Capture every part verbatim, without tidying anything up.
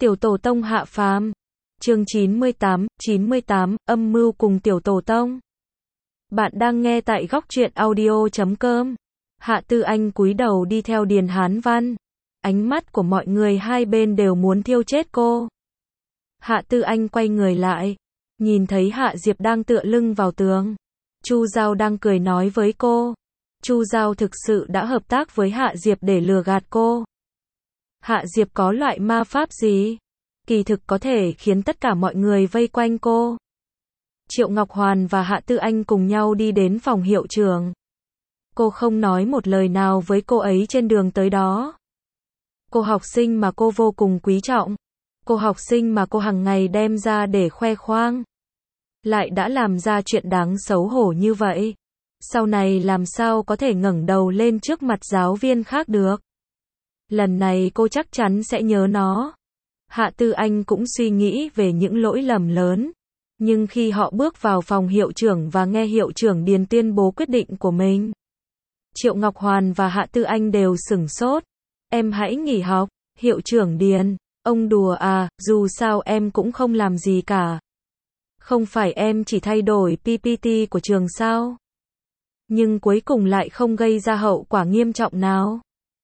Tiểu Tổ Tông hạ phàm. Chương chín mươi tám, chín mươi tám, âm mưu cùng Tiểu Tổ Tông. Bạn đang nghe tại góc truyện audio chấm com. Hạ Tư Anh cúi đầu đi theo Điền Hán Văn. Ánh mắt của mọi người hai bên đều muốn thiêu chết cô. Hạ Tư Anh quay người lại, nhìn thấy Hạ Diệp đang tựa lưng vào tường. Chu Giao đang cười nói với cô. Chu Giao thực sự đã hợp tác với Hạ Diệp để lừa gạt cô. Hạ Diệp có loại ma pháp gì? Kỳ thực có thể khiến tất cả mọi người vây quanh cô. Triệu Ngọc Hoàn và Hạ Tư Anh cùng nhau đi đến phòng hiệu trưởng. Cô không nói một lời nào với cô ấy trên đường tới đó. Cô học sinh mà cô vô cùng quý trọng. Cô học sinh mà cô hàng ngày đem ra để khoe khoang. Lại đã làm ra chuyện đáng xấu hổ như vậy. Sau này làm sao có thể ngẩng đầu lên trước mặt giáo viên khác được. Lần này cô chắc chắn sẽ nhớ nó. Hạ Tư Anh cũng suy nghĩ về những lỗi lầm lớn. Nhưng khi họ bước vào phòng hiệu trưởng và nghe hiệu trưởng Điền tuyên bố quyết định của mình, Triệu Ngọc Hoàn và Hạ Tư Anh đều sửng sốt. Em hãy nghỉ học. Hiệu trưởng Điền, ông đùa à, dù sao em cũng không làm gì cả. Không phải em chỉ thay đổi pê pê tê của trường sao? Nhưng cuối cùng lại không gây ra hậu quả nghiêm trọng nào.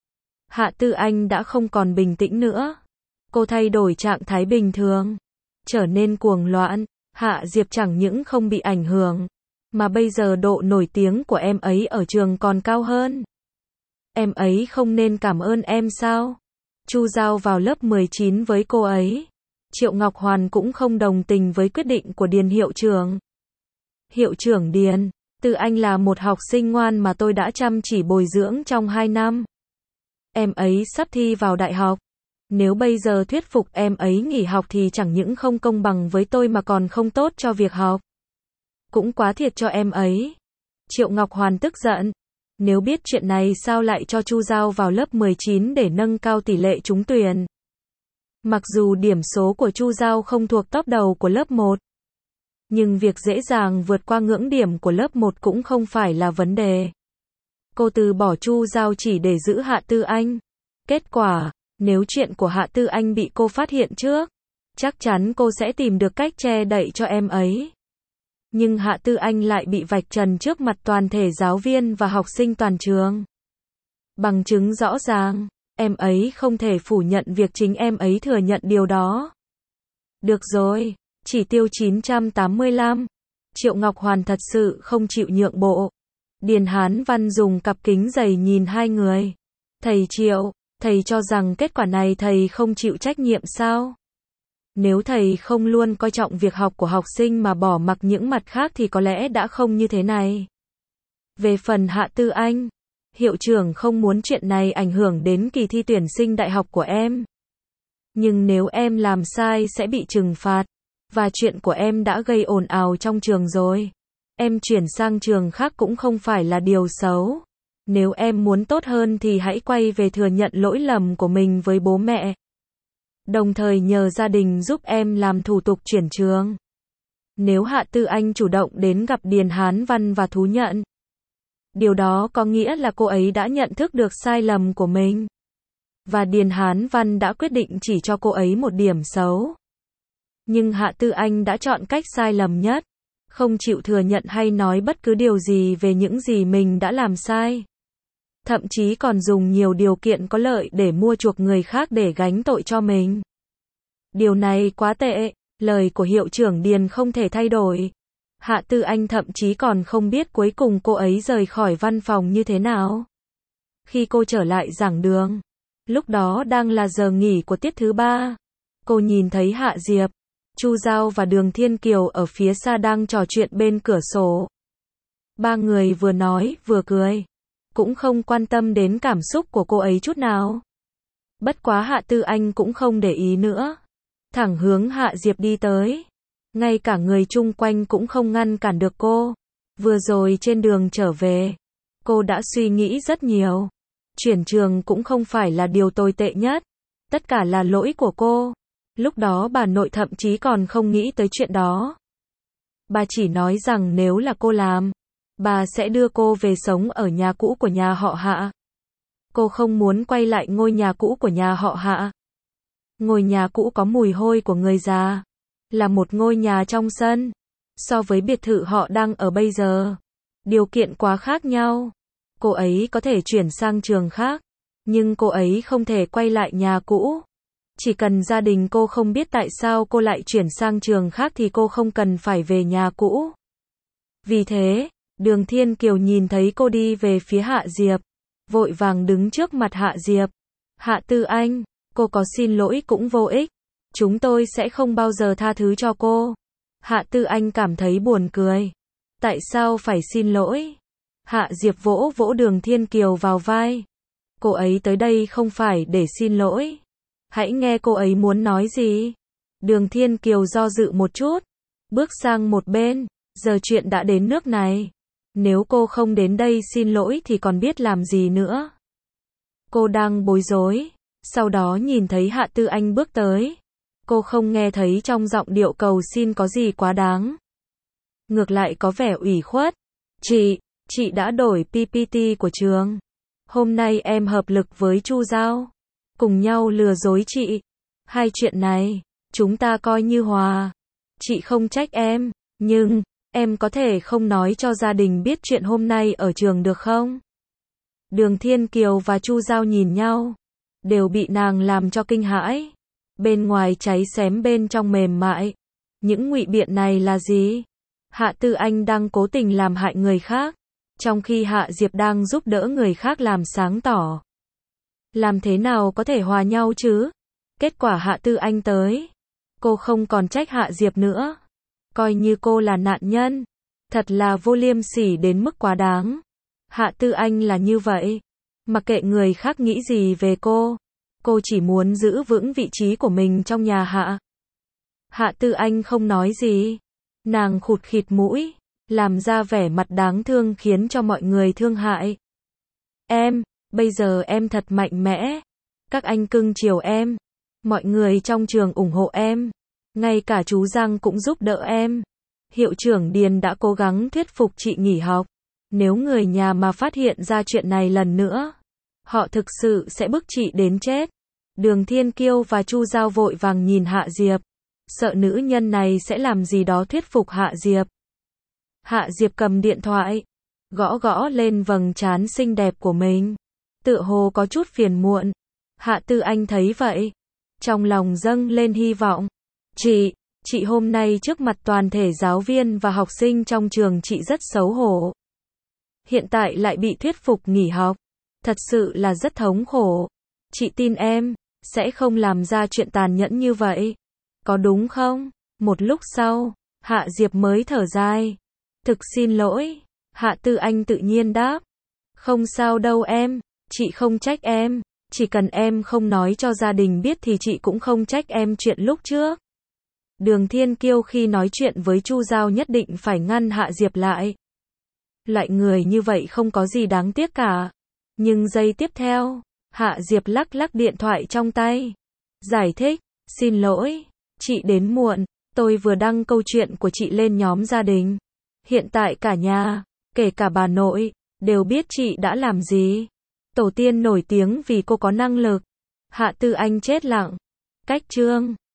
Hạ Tư Anh đã không còn bình tĩnh nữa. Cô thay đổi trạng thái bình thường, trở nên cuồng loạn. Hạ Diệp chẳng những không bị ảnh hưởng, mà bây giờ độ nổi tiếng của em ấy ở trường còn cao hơn. Em ấy không nên cảm ơn em sao? Chu Giao vào lớp mười chín với cô ấy. Triệu Ngọc Hoàn cũng không đồng tình với quyết định của Điền hiệu trưởng. Hiệu trưởng Điền, Tư Anh là một học sinh ngoan mà tôi đã chăm chỉ bồi dưỡng trong hai năm. Em ấy sắp thi vào đại học. Nếu bây giờ thuyết phục em ấy nghỉ học thì chẳng những không công bằng với tôi mà còn không tốt cho việc học. Cũng quá thiệt cho em ấy. Triệu Ngọc Hoàn tức giận. Nếu biết chuyện này sao lại cho Chu Giao vào lớp mười chín để nâng cao tỷ lệ trúng tuyển. Mặc dù điểm số của Chu Giao không thuộc top đầu của lớp một. Nhưng việc dễ dàng vượt qua ngưỡng điểm của lớp một cũng không phải là vấn đề. Cô từ bỏ Chu Giao chỉ để giữ Hạ Tư Anh. Kết quả, nếu chuyện của Hạ Tư Anh bị cô phát hiện trước, chắc chắn cô sẽ tìm được cách che đậy cho em ấy. Nhưng Hạ Tư Anh lại bị vạch trần trước mặt toàn thể giáo viên và học sinh toàn trường. Bằng chứng rõ ràng, em ấy không thể phủ nhận việc chính em ấy thừa nhận điều đó. Được rồi, chỉ tiêu chín trăm tám mươi lăm. Triệu Ngọc Hoàn thật sự không chịu nhượng bộ. Điền Hán Văn dùng cặp kính dày nhìn hai người. Thầy Triệu, thầy cho rằng kết quả này thầy không chịu trách nhiệm sao? Nếu thầy không luôn coi trọng việc học của học sinh mà bỏ mặc những mặt khác thì có lẽ đã không như thế này. Về phần Hạ Tư Anh, hiệu trưởng không muốn chuyện này ảnh hưởng đến kỳ thi tuyển sinh đại học của em. Nhưng nếu em làm sai sẽ bị trừng phạt. Và chuyện của em đã gây ồn ào trong trường rồi. Em chuyển sang trường khác cũng không phải là điều xấu. Nếu em muốn tốt hơn thì hãy quay về thừa nhận lỗi lầm của mình với bố mẹ. Đồng thời nhờ gia đình giúp em làm thủ tục chuyển trường. Nếu Hạ Tư Anh chủ động đến gặp Điền Hán Văn và thú nhận, điều đó có nghĩa là cô ấy đã nhận thức được sai lầm của mình. Và Điền Hán Văn đã quyết định chỉ cho cô ấy một điểm xấu. Nhưng Hạ Tư Anh đã chọn cách sai lầm nhất. Không chịu thừa nhận hay nói bất cứ điều gì về những gì mình đã làm sai. Thậm chí còn dùng nhiều điều kiện có lợi để mua chuộc người khác để gánh tội cho mình. Điều này quá tệ, lời của hiệu trưởng Điền không thể thay đổi. Hạ Tư Anh thậm chí còn không biết cuối cùng cô ấy rời khỏi văn phòng như thế nào. Khi cô trở lại giảng đường, lúc đó đang là giờ nghỉ của tiết thứ ba. Cô nhìn thấy Hạ Diệp, Chu Giao và Đường Thiên Kiều ở phía xa đang trò chuyện bên cửa sổ. Ba người vừa nói vừa cười. Cũng không quan tâm đến cảm xúc của cô ấy chút nào. Bất quá Hạ Tư Anh cũng không để ý nữa. Thẳng hướng Hạ Diệp đi tới. Ngay cả người chung quanh cũng không ngăn cản được cô. Vừa rồi trên đường trở về, cô đã suy nghĩ rất nhiều. Chuyển trường cũng không phải là điều tồi tệ nhất. Tất cả là lỗi của cô. Lúc đó bà nội thậm chí còn không nghĩ tới chuyện đó. Bà chỉ nói rằng nếu là cô làm, bà sẽ đưa cô về sống ở nhà cũ của nhà họ Hạ. Cô không muốn quay lại ngôi nhà cũ của nhà họ Hạ. Ngôi nhà cũ có mùi hôi của người già. Là một ngôi nhà trong sân. So với biệt thự họ đang ở bây giờ, điều kiện quá khác nhau. Cô ấy có thể chuyển sang trường khác, nhưng cô ấy không thể quay lại nhà cũ. Chỉ cần gia đình cô không biết tại sao cô lại chuyển sang trường khác thì cô không cần phải về nhà cũ. Vì thế, Đường Thiên Kiều nhìn thấy cô đi về phía Hạ Diệp, vội vàng đứng trước mặt Hạ Diệp. Hạ Tư Anh, cô có xin lỗi cũng vô ích. Chúng tôi sẽ không bao giờ tha thứ cho cô. Hạ Tư Anh cảm thấy buồn cười. Tại sao phải xin lỗi? Hạ Diệp vỗ vỗ Đường Thiên Kiều vào vai. Cô ấy tới đây không phải để xin lỗi. Hãy nghe cô ấy muốn nói gì. Đường Thiên Kiều do dự một chút, bước sang một bên. Giờ chuyện đã đến nước này. Nếu cô không đến đây xin lỗi thì còn biết làm gì nữa. Cô đang bối rối. Sau đó nhìn thấy Hạ Tư Anh bước tới. Cô không nghe thấy trong giọng điệu cầu xin có gì quá đáng. Ngược lại có vẻ ủy khuất. Chị, chị đã đổi pê pê tê của trường. Hôm nay em hợp lực với Chu Giao. Cùng nhau lừa dối chị. Hai chuyện này, chúng ta coi như hòa. Chị không trách em, nhưng, em có thể không nói cho gia đình biết chuyện hôm nay ở trường được không? Đường Thiên Kiều và Chu Giao nhìn nhau. Đều bị nàng làm cho kinh hãi. Bên ngoài cháy xém bên trong mềm mại. Những ngụy biện này là gì? Hạ Tư Anh đang cố tình làm hại người khác, trong khi Hạ Diệp đang giúp đỡ người khác làm sáng tỏ. Làm thế nào có thể hòa nhau chứ? Kết quả Hạ Tư Anh tới. Cô không còn trách Hạ Diệp nữa. Coi như cô là nạn nhân. Thật là vô liêm sỉ đến mức quá đáng. Hạ Tư Anh là như vậy. Mặc kệ người khác nghĩ gì về cô. Cô chỉ muốn giữ vững vị trí của mình trong nhà Hạ. Hạ Tư Anh không nói gì. Nàng khụt khịt mũi, làm ra vẻ mặt đáng thương khiến cho mọi người thương hại. Em, bây giờ em thật mạnh mẽ. Các anh cưng chiều em. Mọi người trong trường ủng hộ em. Ngay cả chú Giang cũng giúp đỡ em. Hiệu trưởng Điền đã cố gắng thuyết phục chị nghỉ học. Nếu người nhà mà phát hiện ra chuyện này lần nữa, họ thực sự sẽ bức chị đến chết. Đường Thiên Kiêu và Chu Giao vội vàng nhìn Hạ Diệp. Sợ nữ nhân này sẽ làm gì đó thuyết phục Hạ Diệp. Hạ Diệp cầm điện thoại, gõ gõ lên vầng trán xinh đẹp của mình. Tựa hồ có chút phiền muộn. Hạ Tư Anh thấy vậy, trong lòng dâng lên hy vọng. Chị, chị hôm nay trước mặt toàn thể giáo viên và học sinh trong trường chị rất xấu hổ. Hiện tại lại bị thuyết phục nghỉ học. Thật sự là rất thống khổ. Chị tin em, sẽ không làm ra chuyện tàn nhẫn như vậy. Có đúng không? Một lúc sau, Hạ Diệp mới thở dài. Thực xin lỗi. Hạ Tư Anh tự nhiên đáp. Không sao đâu em, chị không trách em. Chỉ cần em không nói cho gia đình biết thì chị cũng không trách em chuyện lúc trước. Đường Thiên Kiêu khi nói chuyện với Chu Giao nhất định phải ngăn Hạ Diệp lại. Loại người như vậy không có gì đáng tiếc cả. Nhưng giây tiếp theo, Hạ Diệp lắc lắc điện thoại trong tay. Giải thích, xin lỗi, chị đến muộn, tôi vừa đăng câu chuyện của chị lên nhóm gia đình. Hiện tại cả nhà, kể cả bà nội, đều biết chị đã làm gì. Tổ tiên nổi tiếng vì cô có năng lực. Hạ Tư Anh chết lặng. Cách chương